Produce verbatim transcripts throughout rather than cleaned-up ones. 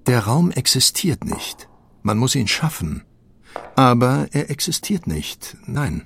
Der Raum existiert nicht. Man muss ihn schaffen. Aber er existiert nicht, nein.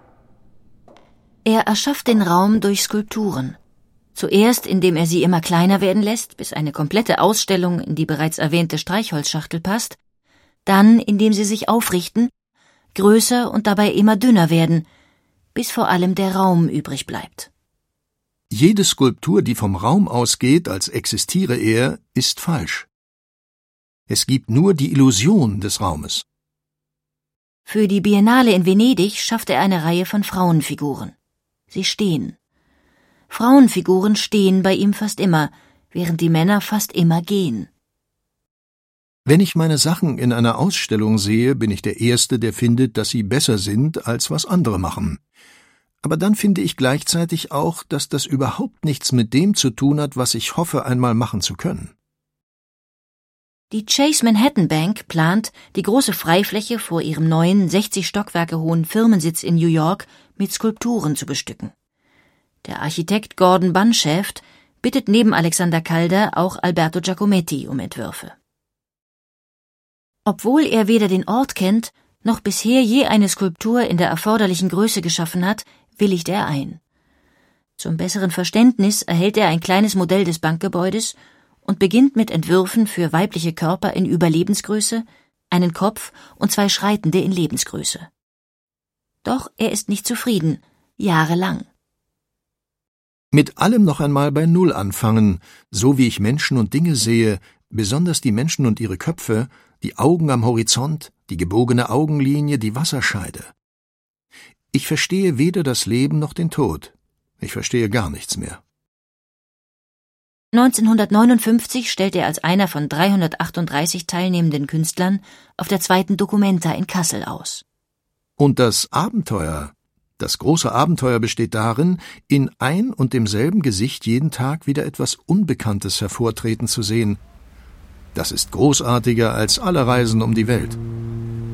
Er erschafft den Raum durch Skulpturen. Zuerst, indem er sie immer kleiner werden lässt, bis eine komplette Ausstellung in die bereits erwähnte Streichholzschachtel passt, dann, indem sie sich aufrichten, größer und dabei immer dünner werden, bis vor allem der Raum übrig bleibt. Jede Skulptur, die vom Raum ausgeht, als existiere er, ist falsch. Es gibt nur die Illusion des Raumes. Für die Biennale in Venedig schafft er eine Reihe von Frauenfiguren. Sie stehen. Frauenfiguren stehen bei ihm fast immer, während die Männer fast immer gehen. Wenn ich meine Sachen in einer Ausstellung sehe, bin ich der Erste, der findet, dass sie besser sind, als was andere machen. Aber dann finde ich gleichzeitig auch, dass das überhaupt nichts mit dem zu tun hat, was ich hoffe, einmal machen zu können. Die Chase Manhattan Bank plant, die große Freifläche vor ihrem neuen, sechzig Stockwerke hohen Firmensitz in New York mit Skulpturen zu bestücken. Der Architekt Gordon Bunshaft bittet neben Alexander Calder auch Alberto Giacometti um Entwürfe. Obwohl er weder den Ort kennt, noch bisher je eine Skulptur in der erforderlichen Größe geschaffen hat, willigt er ein. Zum besseren Verständnis erhält er ein kleines Modell des Bankgebäudes und beginnt mit Entwürfen für weibliche Körper in Überlebensgröße, einen Kopf und zwei Schreitende in Lebensgröße. Doch er ist nicht zufrieden, jahrelang. Mit allem noch einmal bei Null anfangen, so wie ich Menschen und Dinge sehe, besonders die Menschen und ihre Köpfe, die Augen am Horizont, die gebogene Augenlinie, die Wasserscheide. Ich verstehe weder das Leben noch den Tod. Ich verstehe gar nichts mehr. neunzehnhundertneunundfünfzig stellt er als einer von dreihundertachtunddreißig teilnehmenden Künstlern auf der zweiten Documenta in Kassel aus. Und das Abenteuer, das große Abenteuer besteht darin, in ein und demselben Gesicht jeden Tag wieder etwas Unbekanntes hervortreten zu sehen. Das ist großartiger als alle Reisen um die Welt.